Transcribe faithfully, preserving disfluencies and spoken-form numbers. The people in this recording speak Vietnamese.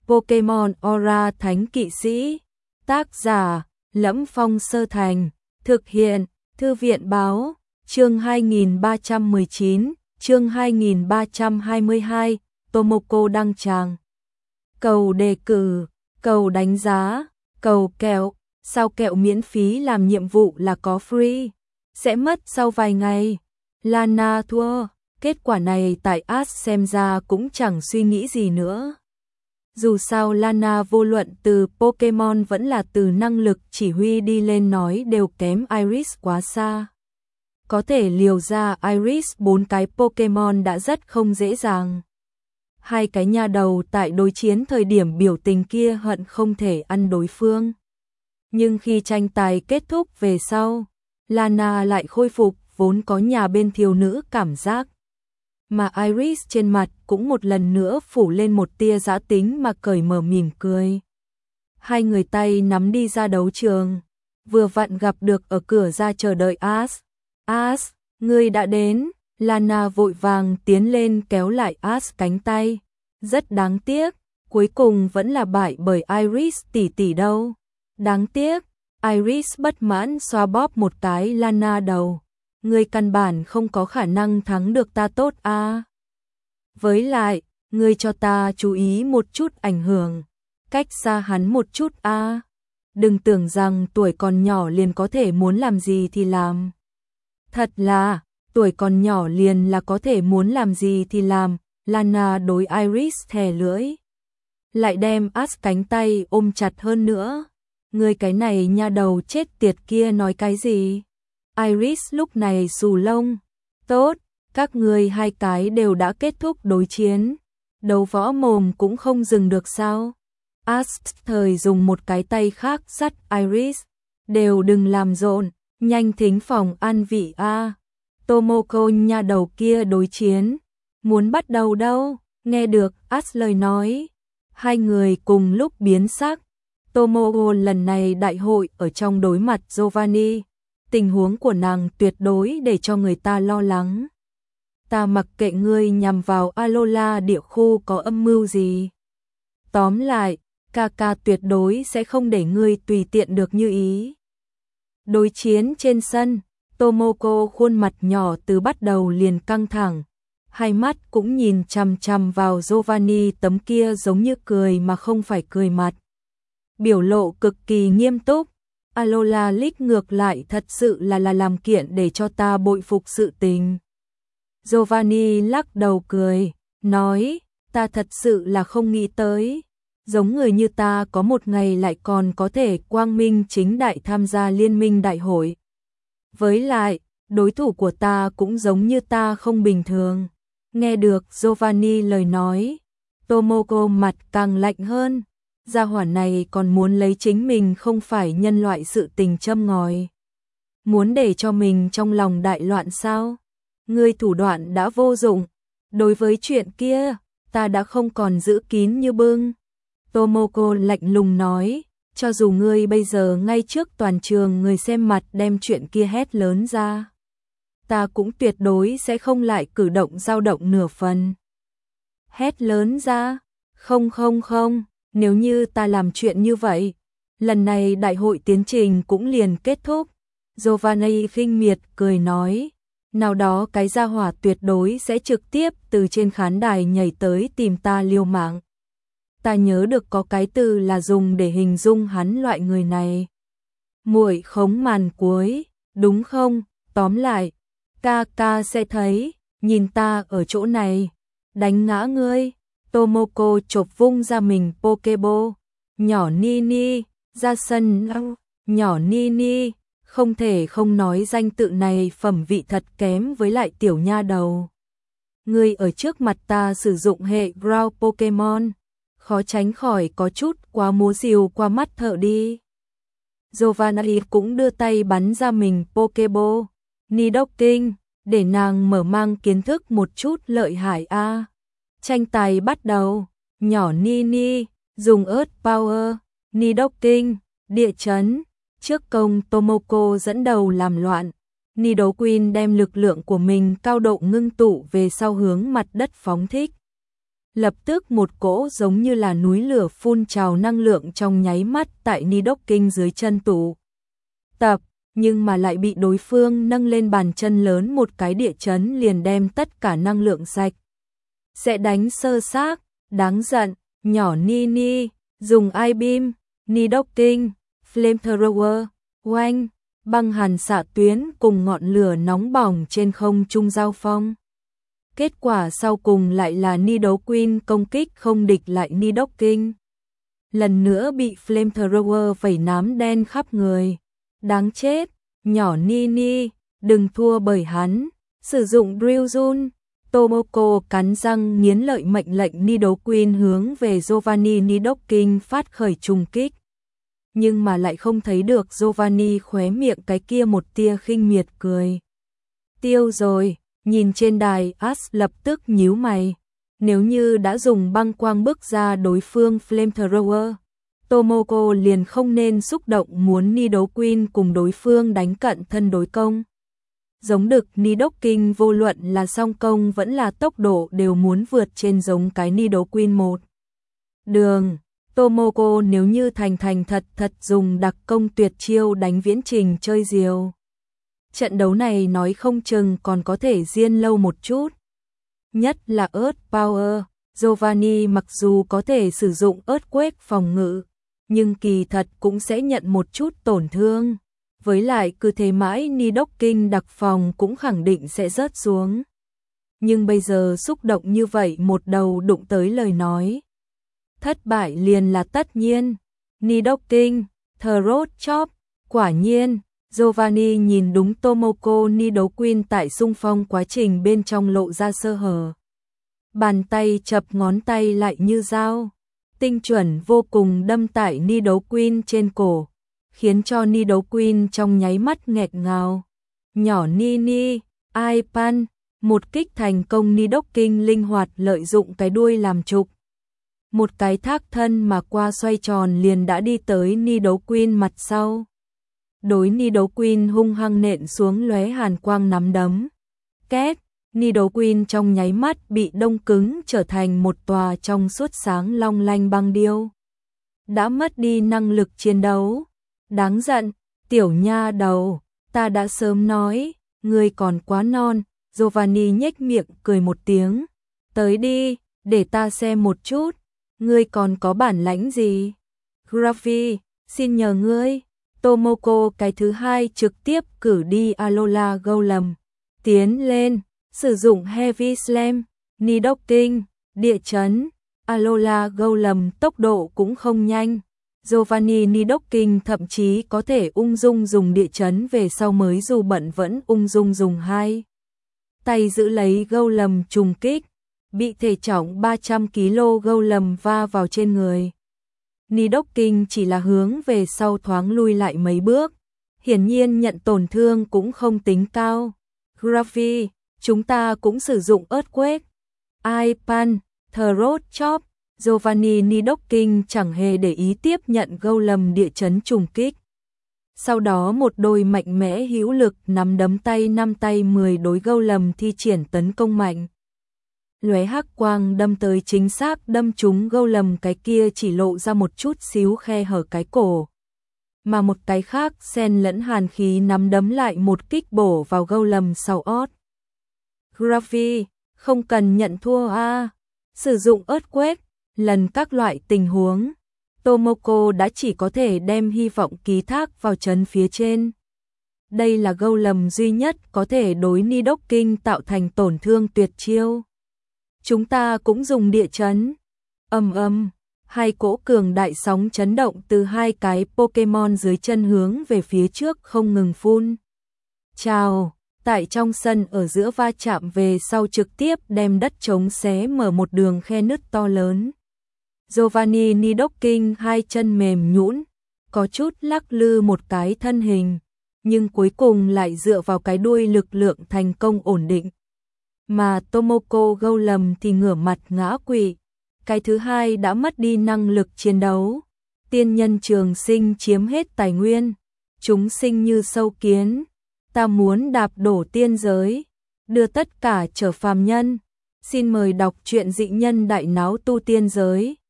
Pokemon Aura Thánh Kỵ Sĩ. Tác giả: Lẫm Phong Sơ Thành. Thực hiện: Thư viện báo. Chương hai nghìn ba trăm mười chín, chương hai nghìn ba trăm hai mươi hai, Tomoko đăng tràng. Cầu đề cử, cầu đánh giá, cầu kẹo, sao kẹo miễn phí làm nhiệm vụ là có free, sẽ mất sau vài ngày. Lana thua, kết quả này tại Ash xem ra cũng chẳng suy nghĩ gì nữa. Dù sao Lana vô luận từ Pokemon vẫn là từ năng lực chỉ huy đi lên nói đều kém Iris quá xa. Có thể liều ra Iris bốn cái Pokemon đã rất không dễ dàng. Hai cái nha đầu tại đối chiến thời điểm biểu tình kia hận không thể ăn đối phương. Nhưng khi tranh tài kết thúc về sau, Lana lại khôi phục vốn có nhà bên thiếu nữ cảm giác. Mà Iris trên mặt cũng một lần nữa phủ lên một tia dã tính mà cởi mở mỉm cười. Hai người tay nắm đi ra đấu trường, vừa vặn gặp được ở cửa ra chờ đợi Ash. Ash, ngươi đã đến. Lana vội vàng tiến lên kéo lại Ash cánh tay. Rất đáng tiếc, cuối cùng vẫn là bại bởi Iris tỷ tỷ đâu. Đáng tiếc, Iris bất mãn xoa bóp một cái Lana đầu. Ngươi căn bản không có khả năng thắng được ta tốt a. À. Với lại, ngươi cho ta chú ý một chút ảnh hưởng, cách xa hắn một chút a. À. Đừng tưởng rằng tuổi còn nhỏ liền có thể muốn làm gì thì làm. Thật là, tuổi còn nhỏ liền là có thể muốn làm gì thì làm. Lana đối Iris thè lưỡi, lại đem Ash cánh tay ôm chặt hơn nữa. Ngươi cái này nha đầu chết tiệt kia nói cái gì? Iris lúc này xù lông. Tốt, các ngươi hai cái đều đã kết thúc đối chiến. Đấu võ mồm cũng không dừng được sao? Ash thời dùng một cái tay khác dắt Iris. Đều đừng làm rộn, nhanh thính phòng an vị a. À. Tomoko nha đầu kia đối chiến. Muốn bắt đầu đâu? Nghe được Ash lời nói. Hai người cùng lúc biến sắc. Tomoko lần này đại hội ở trong đối mặt Giovanni. Tình huống của nàng tuyệt đối để cho người ta lo lắng. Ta mặc kệ ngươi nhằm vào Alola địa khu có âm mưu gì. Tóm lại, Kaka tuyệt đối sẽ không để ngươi tùy tiện được như ý. Đối chiến trên sân, Tomoko khuôn mặt nhỏ từ bắt đầu liền căng thẳng. Hai mắt cũng nhìn chằm chằm vào Giovanni tấm kia giống như cười mà không phải cười mặt. Biểu lộ cực kỳ nghiêm túc. Alola League ngược lại thật sự là là làm kiện để cho ta bội phục sự tình. Giovanni lắc đầu cười, nói, ta thật sự là không nghĩ tới. Giống người như ta có một ngày lại còn có thể quang minh chính đại tham gia liên minh đại hội. Với lại, đối thủ của ta cũng giống như ta không bình thường. Nghe được Giovanni lời nói, Tomoko mặt càng lạnh hơn. Gia hỏa này còn muốn lấy chính mình không phải nhân loại sự tình châm ngòi. Muốn để cho mình trong lòng đại loạn sao? Ngươi thủ đoạn đã vô dụng. Đối với chuyện kia, ta đã không còn giữ kín như bưng. Tomoko lạnh lùng nói, cho dù ngươi bây giờ ngay trước toàn trường người xem mặt đem chuyện kia hét lớn ra. Ta cũng tuyệt đối sẽ không lại cử động dao động nửa phần. Hét lớn ra? Không không không. Nếu như ta làm chuyện như vậy, lần này đại hội tiến trình cũng liền kết thúc. Giovanni khinh miệt cười nói, nào đó cái gia hỏa tuyệt đối sẽ trực tiếp từ trên khán đài nhảy tới tìm ta liều mạng. Ta nhớ được có cái từ là dùng để hình dung hắn loại người này. Muội khống màn cuối, đúng không? Tóm lại, ca ca sẽ thấy, nhìn ta ở chỗ này, đánh ngã ngươi. Tomoko chộp vung ra mình Pokeball. Nhỏ Nini, ra sân, nhỏ Nini, không thể không nói danh tự này phẩm vị thật kém với lại tiểu nha đầu. Ngươi ở trước mặt ta sử dụng hệ Ground Pokemon, khó tránh khỏi có chút quá múa rìu qua mắt thợ đi. Giovanni cũng đưa tay bắn ra mình Pokeball. Nidoking, để nàng mở mang kiến thức một chút lợi hại a. À. Tranh tài bắt đầu, nhỏ Nini, dùng Earth Power, Nidoking, địa chấn, trước công Tomoko dẫn đầu làm loạn. Nidoqueen đem lực lượng của mình cao độ ngưng tụ về sau hướng mặt đất phóng thích. Lập tức một cỗ giống như là núi lửa phun trào năng lượng trong nháy mắt tại Nidoking dưới chân tụ tập, nhưng mà lại bị đối phương nâng lên bàn chân lớn một cái địa chấn liền đem tất cả năng lượng sạch. Sẽ đánh sơ xác, đáng giận, nhỏ Nini, dùng I-beam, Nidoking, Flamethrower, oanh, băng hàn xạ tuyến cùng ngọn lửa nóng bỏng trên không trung giao phong. Kết quả sau cùng lại là Nidoqueen công kích không địch lại Nidoking. Lần nữa bị Flamethrower vẩy nám đen khắp người. Đáng chết, nhỏ Nini, đừng thua bởi hắn, sử dụng Drillzone. Tomoko cắn răng nghiến lợi mệnh lệnh Nidoqueen hướng về Giovanni Nidoking phát khởi trùng kích. Nhưng mà lại không thấy được Giovanni khóe miệng cái kia một tia khinh miệt cười. Tiêu rồi, nhìn trên đài Ash lập tức nhíu mày. Nếu như đã dùng băng quang bức ra đối phương Flamethrower, Tomoko liền không nên xúc động muốn Nidoqueen cùng đối phương đánh cận thân đối công. Giống đực Nidoking vô luận là song công vẫn là tốc độ đều muốn vượt trên giống cái Nidoqueen một. Đường, Tomoko nếu như thành thành thật thật dùng đặc công tuyệt chiêu đánh viễn trình chơi diều. Trận đấu này nói không chừng còn có thể diên lâu một chút. Nhất là Earth Power, Giovanni mặc dù có thể sử dụng Earthquake phòng ngự, nhưng kỳ thật cũng sẽ nhận một chút tổn thương. Với lại cứ thế mãi Nidoking đặc phòng cũng khẳng định sẽ rớt xuống. Nhưng bây giờ xúc động như vậy một đầu đụng tới lời nói. Thất bại liền là tất nhiên. Nidoking, Throat Chop, quả nhiên, Giovanni nhìn đúng Tomoko Nidoqueen tại xung phong quá trình bên trong lộ ra sơ hở. Bàn tay chập ngón tay lại như dao, tinh chuẩn vô cùng đâm tại Nidoqueen trên cổ, khiến cho Nidoqueen trong nháy mắt nghẹt ngào. Nhỏ Nini, I-Pan, một kích thành công Nidoking linh hoạt lợi dụng cái đuôi làm trục. Một cái thác thân mà qua xoay tròn liền đã đi tới Nidoqueen mặt sau. Đối Nidoqueen hung hăng nện xuống lóe hàn quang nắm đấm. Két, Nidoqueen trong nháy mắt bị đông cứng trở thành một tòa trong suốt sáng long lanh băng điêu. Đã mất đi năng lực chiến đấu. Đáng giận, tiểu nha đầu, ta đã sớm nói, ngươi còn quá non. Giovanni nhếch miệng cười một tiếng. Tới đi, để ta xem một chút, ngươi còn có bản lãnh gì? Gravi, xin nhờ ngươi. Tomoko cái thứ hai trực tiếp cử đi Alola Golem. Tiến lên, sử dụng Heavy Slam, Nidoking, địa chấn. Alola Golem tốc độ cũng không nhanh. Giovanni Nidoking thậm chí có thể ung dung dùng địa chấn về sau mới dù bận vẫn ung dung dùng hai tay giữ lấy Golem trùng kích, bị thể trọng ba trăm ki lô gam Golem va vào trên người. Nidoking chỉ là hướng về sau thoáng lui lại mấy bước, hiển nhiên nhận tổn thương cũng không tính cao. Gravi, chúng ta cũng sử dụng Earthquake, I-Pan, Throat Chop. Giovanni Nidoking chẳng hề để ý tiếp nhận Golem địa chấn trùng kích. Sau đó một đôi mạnh mẽ hữu lực nắm đấm tay năm tay mười đối Golem thi triển tấn công mạnh. Lóe hắc quang đâm tới chính xác đâm trúng Golem cái kia chỉ lộ ra một chút xíu khe hở cái cổ. Mà một cái khác xen lẫn hàn khí nắm đấm lại một kích bổ vào Golem sau ót. Gravi, không cần nhận thua a. À. Sử dụng Earthquake, lần các loại tình huống, Tomoko đã chỉ có thể đem hy vọng ký thác vào chấn phía trên. Đây là Golem duy nhất có thể đối Nidoking tạo thành tổn thương tuyệt chiêu. Chúng ta cũng dùng địa chấn. Ầm ầm, hai cỗ cường đại sóng chấn động từ hai cái Pokemon dưới chân hướng về phía trước không ngừng phun. Chào, tại trong sân ở giữa va chạm về sau trực tiếp đem đất trống xé mở một đường khe nứt to lớn. Giovanni Nidoking hai chân mềm nhũn, có chút lắc lư một cái thân hình, nhưng cuối cùng lại dựa vào cái đuôi lực lượng thành công ổn định. Mà Tomoko Golem thì ngửa mặt ngã quỵ, cái thứ hai đã mất đi năng lực chiến đấu. Tiên nhân trường sinh chiếm hết tài nguyên, chúng sinh như sâu kiến, ta muốn đạp đổ tiên giới, đưa tất cả trở phàm nhân. Xin mời đọc truyện Dị nhân đại náo tu tiên giới.